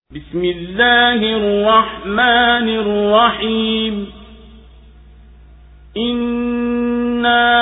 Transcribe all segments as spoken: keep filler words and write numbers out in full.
بسم الله الرحمن الرحيم. إنا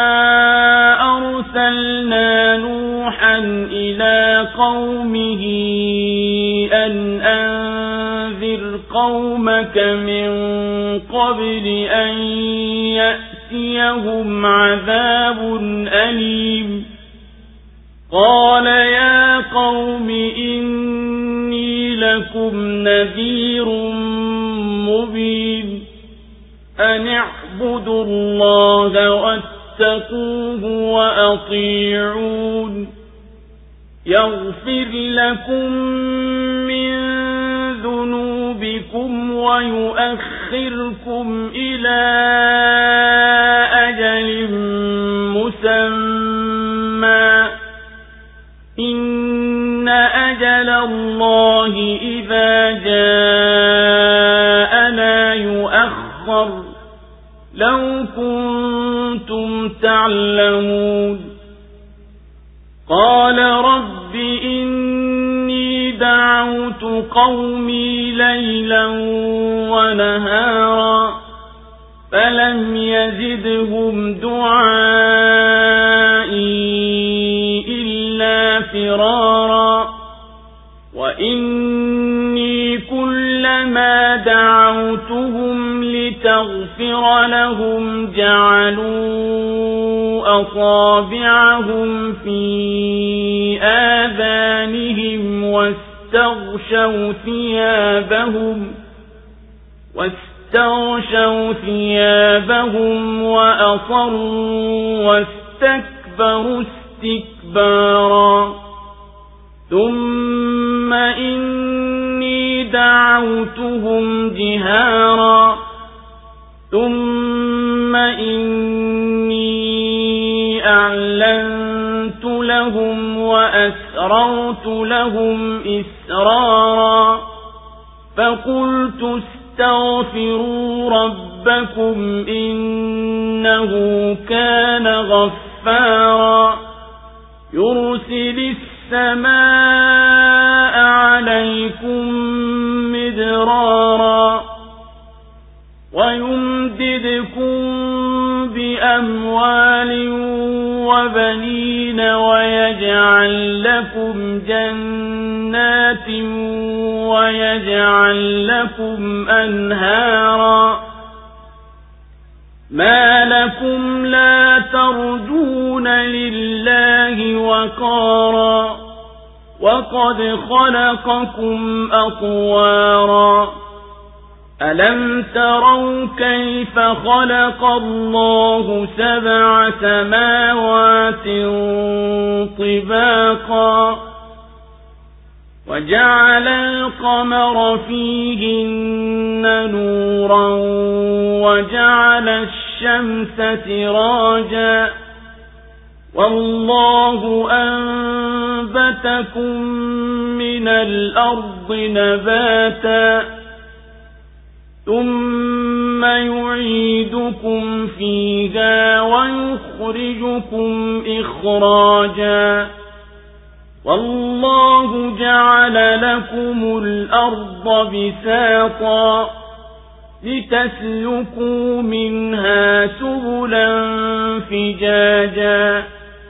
أرسلنا نوحا إلى قومه أن أنذر قومك من قبل أن يأتيهم عذاب أليم. قال يا قوم إني لكم نذير مبين. أن اعبدوا الله واتقوه وأطيعون. يغفر لكم من ذنوبكم ويؤخركم إلى أجل مسمى. إن أجل الله إذا جاء لا يؤخر. لو كنتم تعلمون. قال رب إني دعوت قومي ليلا ونهارا فلم يزدهم دعائي إلا فرارا. وإني كلما دعوتهم لتغفر لهم جعلوا أصابعهم في آذانهم واستغشوا ثيابهم واستغشوا ثيابهم وأصروا واستكبروا استكبارا. ثم إني دعوتهم جهارا ثم إني أعلنت لهم وأسررت لهم إسرارا. فقلت استغفروا ربكم إنه كان غفارا. يرسل السماء عليكم مدرارا ويمددكم بأموال وبنين ويجعل لكم جنات ويجعل لكم أنهارا. ما لكم لا ترجون لله وقارا وقد خلقكم أطوارا. ألم تروا كيف خلق الله سبع سماوات طباقا وجعل القمر فيهن نورا وجعل الشمس سراجا. والله أنبتكم من الأرض نباتا ثم يعيدكم فيها ويخرجكم إخراجا. والله جعل لكم الأرض بساطا لتسلكوا منها سبلا فجاجا.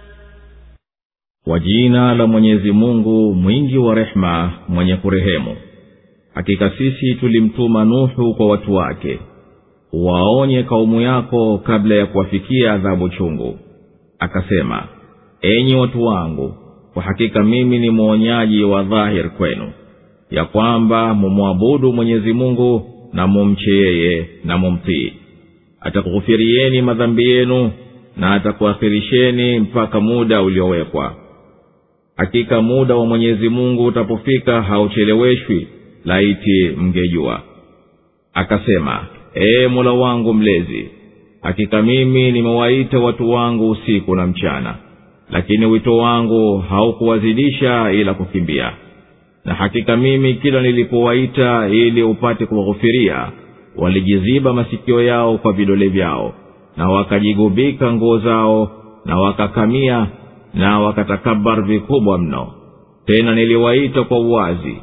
Kwa jina la Mwenyezi Mungu mwingi wa rehema mwenye kurehemu. Hakika sisi tulimtuma Nuhu kwa watu wake waonye kaumu yako kabla ya kuwafikia adhabu chungu. Akasema, enyi watu wangu, kwa hakika mimi ni mwonyaji wa dhahir kwenu, ya kwamba mumwabudu Mwenyezi Mungu na mumche yeye na mumtii. Atakughufirieni madhambi yenu na atakuakhirisheni mpaka muda uliowekwa. Hakika muda wa Mwenyezi Mungu utapofika haucheleweshwi, laiti mngejua. Akasema, ee Mola wangu mlezi, hakika mimi nimewaita watu wangu usiku na mchana, lakini wito wangu haukuwazidisha ila kukimbia. Na hakika mimi kila nilipowaita ili upate kuwaghufiria, walijiziba masikio yao kwa vidole vyao, na wakajigubika nguo zao, na wakakamia, na wakatakabar vikubwa mno. Tena niliwaita kwa uwazi,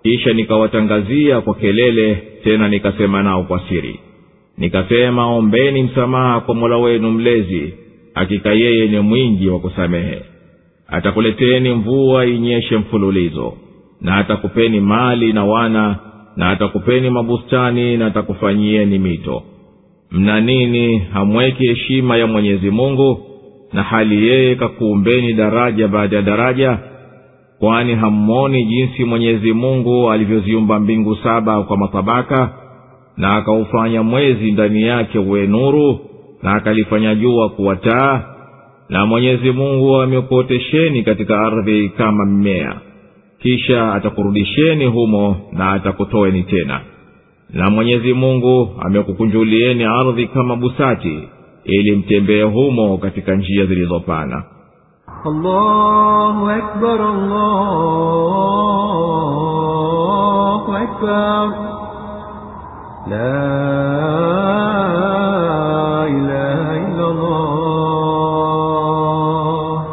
kisha nikawatangazia kwa kelele, tena nikasema nao kwa siri. Nikasema, ombeni msamaha kwa Mola wenu mlezi, hakika yeye ni mwingi wa kusamehe. Atakuleteni mvua inyeshe mfululizo, na atakupeni mali na wana, na atakupeni mabustani, na atakufanyieni mito. Mna nini hamweki heshima ya Mwenyezi Mungu, na hali yeye kakuumbeni daraja baada ya daraja? Kwani hammoni jinsi Mwenyezi Mungu alivyoziumba mbingu saba kwa matabaka, na akaufanya mwezi ndani yake uwe nuru, na akalifanya jua kuwa taa? Na Mwenyezi Mungu amekuotesheni katika ardhi kama mmea, kisha atakurudisheni humo na atakutoeni tena. Na Mwenyezi Mungu amekukunjulieni ardhi kama busati, ili mtembee humo katika njia zilizopana. Allahu Akbar, Allahu Akbar, la ilaha illa Allah.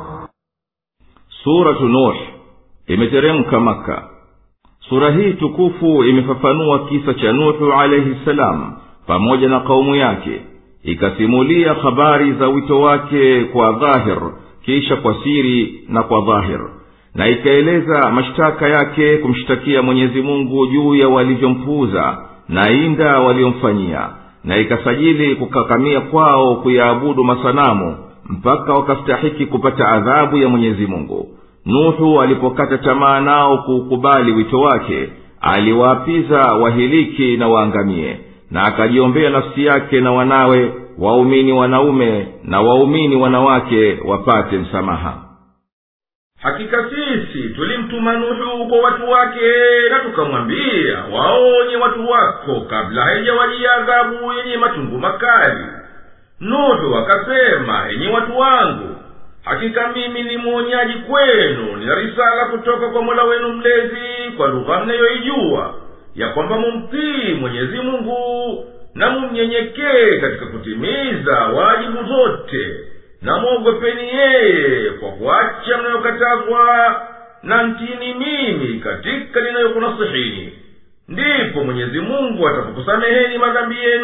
Suratu Nuh imeteremka Makka. Sura hii tukufu imefafanua kisa cha Nuhu alayhi salam pamoja na kaumu yake, ikasimulia habari za wito wake kwa dhahir, kisha kwa siri na kwa dhahir, na ikaeleza mashtaka yake kumshtakia Mwenyezi Mungu juu ya walivyompuuza na inda waliomfanyia, na ikasajili kukakamia kwao kuyaabudu masanamu mpaka wakastahiki kupata adhabu ya Mwenyezi Mungu. Nuhu alipokata tamaa nao kuukubali wito wake, aliwaapiza wahiliki na waangamie, na akajiombea nafsi yake na wanawe waumini wanaume na waumini wanawake wapate msamaha. Hakika sisi tulimtuma Nuhu kwa watu wake, na tukamwambia waonye watu wako kabla haijawajia adhabu yenye matungu makali. Nuhu akasema, enyi watu wangu, hakika mimi ni mwonyaji kwenu, nina risala kutoka kwa Mola wenu mlezi kwa lugha mnayoijua, ya kwamba mumtii Mwenyezi Mungu na mumnyenyekee katika kutimiza wajibu zote, na mwogopeni yeye kwa kuacha mnayokatazwa, na mtini mimi katika ninayokunasihini. Ndipo Mwenyezi Mungu atakusameheni madhambi yenu,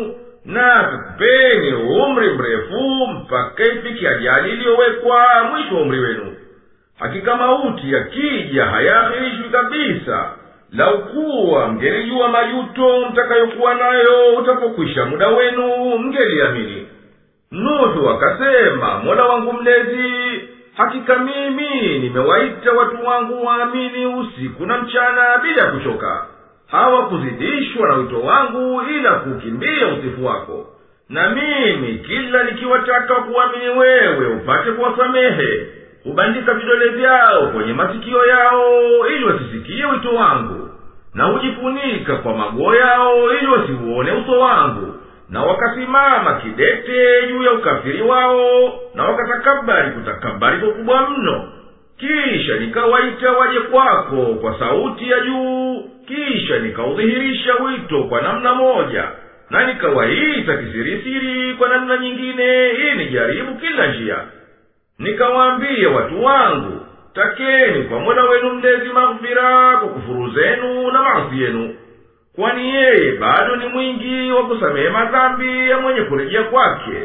na atakupeni umri mrefu mpaka ifike ajali iliyowekwa mwisho wa umri wenu. Hakika mauti yakija hayakhirishwi kabisa. Lau kuwa mngelijua majuto mtakayokuwa nayo utapokwisha muda wenu, mngeliamini. Nuhu akasema, Mola wangu mlezi, hakika mimi nimewaita watu wangu waamini usiku na mchana bila kuchoka. Hawakuzidishwa na wito wangu ila kukimbia usifu wako. Na mimi kila nikiwataka kuamini wewe upate kuwasamehe, hubandika vidole vyao kwenye masikio yao ili wasisikie wito wangu, na hujifunika kwa maguo yao ili wasiuone uso wangu, na wakasimama kidete juu ya ukafiri wao, na wakatakabari kutakabari kwa kubwa mno. Kisha nikawaita waje kwako kwa sauti ya juu, kisha nikaudhihirisha wito kwa namna moja, na nikawaita kisirisiri kwa namna nyingine, ili nijaribu kila njia. Nikawaambia watu wangu, takeni kwa Mola wenu mlezi maghfira kwa kufuru zenu na maasi yenu, kwani yeye bado ni mwingi wa kusamehe madhambi ya mwenye kurejea kwake.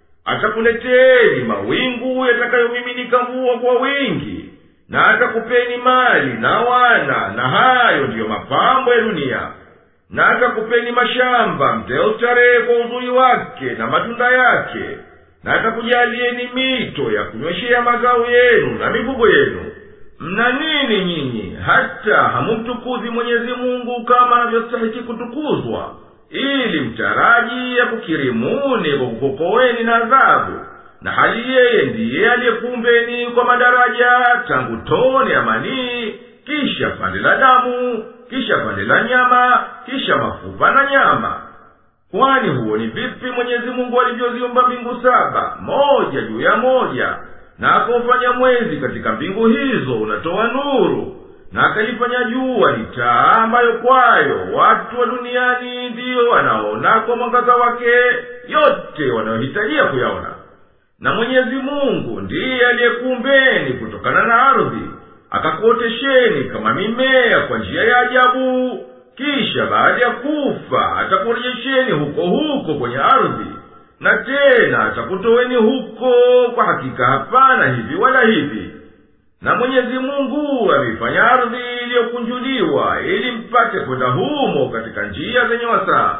Atakuleteni mawingu yatakayomiminika mvua kwa wingi, na atakupeni mali na wana, na hayo ndiyo mapambo ya dunia. Na atakupeni mashamba mtayostarehe kwa uzuri wake na matunda yake, na atakujalieni mito ya kunyweshea mazao yenu na mifugo yenu. Mna nini nyinyi hata hamumtukuzi Mwenyezi Mungu kama anavyostahiki kutukuzwa, ili mtaraji ya kukirimuni kwa kukokoeni na adhabu, na hali yeye ndiye aliyekuumbeni kwa madaraja tangu tone ya manii, kisha pande la damu, kisha pande la nyama, kisha mafupa na nyama. Kwani huoni vipi Mwenyezi Mungu alivyoziumba mbingu saba moja juu ya moja, na akaufanya mwezi katika mbingu hizo unatoa nuru, na akalifanya jua ni taa ambayo kwayo watu wa duniani ndiyo wanaona kwa mwangaza wake yote wanayohitajia kuyaona. Na Mwenyezi Mungu ndiye aliyekuumbeni kutokana na ardhi, akakuotesheni kama mimea kwa njia ya ajabu, kisha baada ya kufa atakurejesheni huko huko kwenye ardhi, na tena atakutoweni huko. Kwa hakika hapana hivi wala hivi. Na Mwenyezi Mungu ameifanya ardhi iliyokunjuliwa ili mpate kwenda humo katika njia zenye wasaa.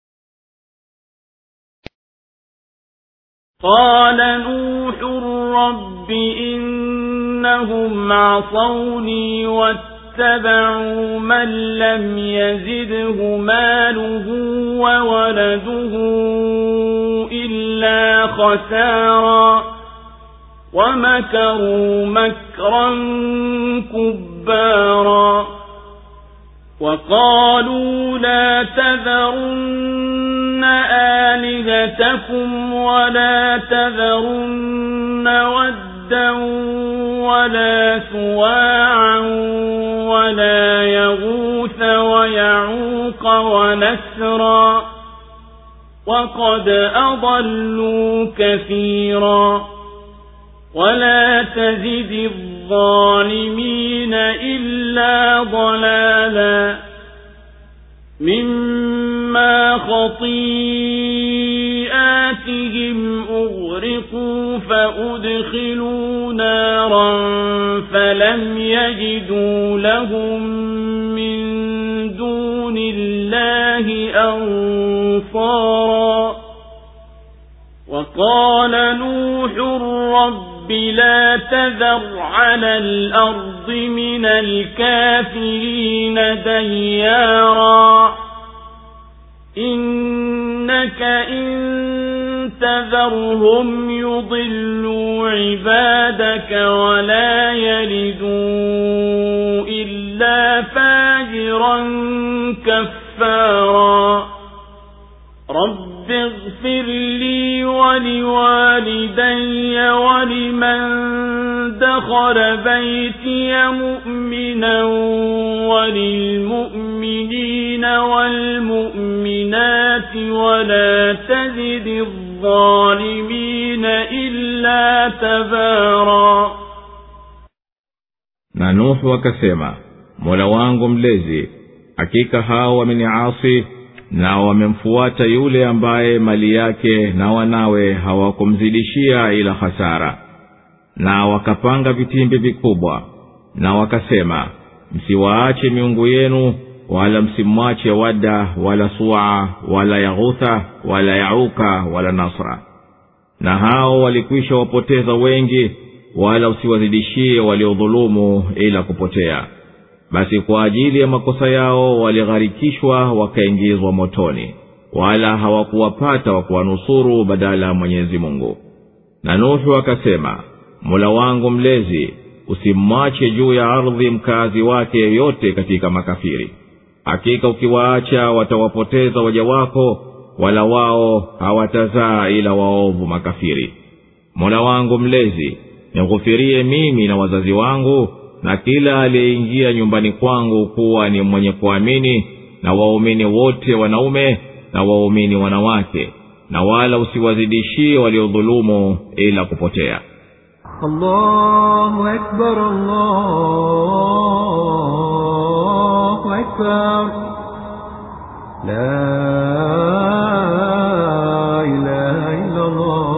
Qala Nuhu rabbi innahum asawni wattaba'u man lam yazidhu maluhu wa waladuhu illa khasara وَمَكَرُوا مَكْرًا كُبَّارًا وَقَالُوا لَا تَذَرُنَّ آلِهَتَكُمْ وَلَا تَذَرُنَّ وَدًّا وَلَا سُوَاعًا وَلَا يَغُوثَ وَيَعُوقَ وَنَسْرًا وَقَدْ أَضَلُّوا كَثِيرًا ولا تزد الظالمين إلا ضلالا مما خطيئاتهم أغرقوا فأدخلوا نارا فلم يجدوا لهم من دون الله أنصارا وقال نوح رب لا تذر على الأرض من الكافرين ديارا إنك إن تذرهم يضلوا عبادك ولا يلدوا إلا فاجرا كفارا رب اغفر لي ولوالدي ولمن دخل بيتي مؤمنا وللمؤمنين والمؤمنات ولا تزد الظالمين إلا تبارا. Na Nuhu akasema, Mola wangu mlezi, hakika hao wameniasi na wamemfuata yule ambaye mali yake na wanawe hawakumzidishia ila hasara, na wakapanga vitimbi vikubwa, na wakasema, msiwaache miungu yenu, wala msimwache Wada wala Su'a wala Yaghutha wala Yauka wala Nasra. Na hao walikwisha wapoteza wengi, wala usiwazidishie waliodhulumu ila kupotea. Basi kwa ajili ya makosa yao waligharikishwa wakaingizwa motoni, wala hawakuwapata wa kuwanusuru badala ya Mwenyezi Mungu. Na Nuhu akasema, Mola wangu mlezi, usimwache juu ya ardhi mkazi wake yote katika makafiri. Hakika ukiwaacha watawapoteza waja wako, wala wao hawatazaa ila waovu makafiri. Mola wangu mlezi, nighufirie mimi na wazazi wangu na kila aliyeingia nyumbani kwangu kuwa ni mwenye kuamini, na waumini wote wanaume na waumini wanawake, na wala usiwazidishie waliodhulumu ila kupotea. Allahu Akbar, Allahu Akbar, la ilaha illa Allah.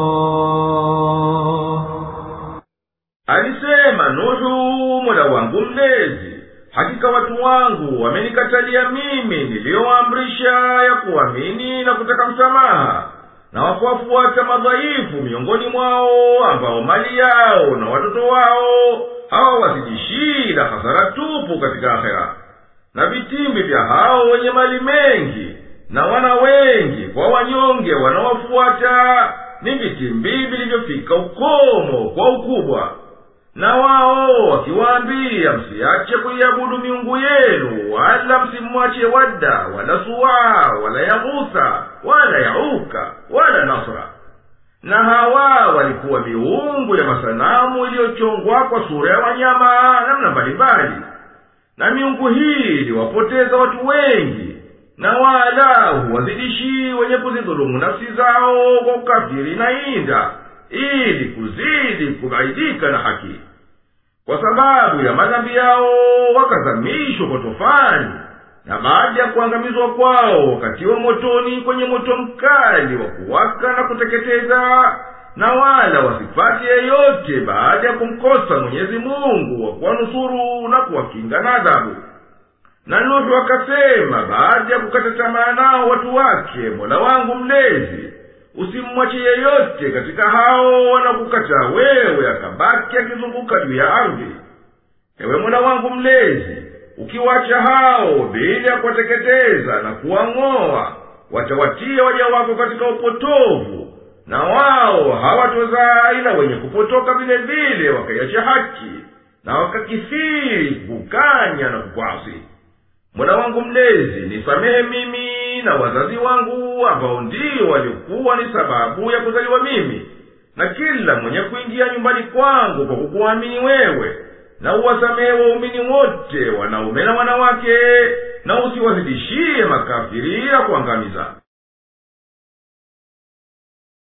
Alisema Nuhu, Mola wangu mlezi, hakika watu wangu wamenikatalia mimi niliyoamrisha ya kuamini na kutaka msamaha, na wakuwafuata madhaifu miongoni mwao, ambao mali yao na watoto wao hawawazidishii la hasara tupu katika akhera. Na vitimbi vya hao wenye mali mengi na wana wengi kwa wanyonge wanawafuata ni vitimbi vilivyofika ukomo kwa ukubwa. Na wao wakiwaambia, msiache kuiabudu miungu yenu, wala msimwache Wadda wala Suwa wala Yaghutha wala Yauka wala Nasra. Na hawa walikuwa miungu ya masanamu iliyochongwa kwa sura ya wanyama namna mbalimbali. Na miungu hii iliwapoteza watu wengi, na wala huwazidishi wenye kuzidhulumu nafsi zao kwa ukafiri na inda, ili kuzidi kubaidika na haki. kwa sababu ya madhambi yao wakazamishwa kwa tofani, na baada ya kuangamizwa kwao wakatiwa motoni kwenye moto mkali wa kuwaka na kuteketeza, na wala wasipate yeyote baada ya kumkosa Mwenyezi Mungu wa kuwanusuru na kuwakinga na adhabu. Na Nuhu akasema baada ya kukata tamaa nao watu wake, Mola wangu mlezi, usimwache yeyote katika hao wanakukataa wewe akabaki akizunguka juu ya ardhi. Ewe Mola wangu mlezi, ukiwacha hao bila ya kuwateketeza na kuwang'oa, watawatia waja wako katika upotovu, na wao hawatozaa ila wenye kupotoka vile vile wakaiacha haki na wakakithiri kukanya na kukwasi. Mola wangu mlezi, nisamehe mimi na wazazi wangu ambao ndio waliokuwa ni sababu ya kuzaliwa mimi, na kila mwenye kuingia nyumbani kwangu kwa kukuamini wewe, na uwasamehe waumini wote wanaume na wanawake, na usiwazidishie makafiri ya kuangamiza.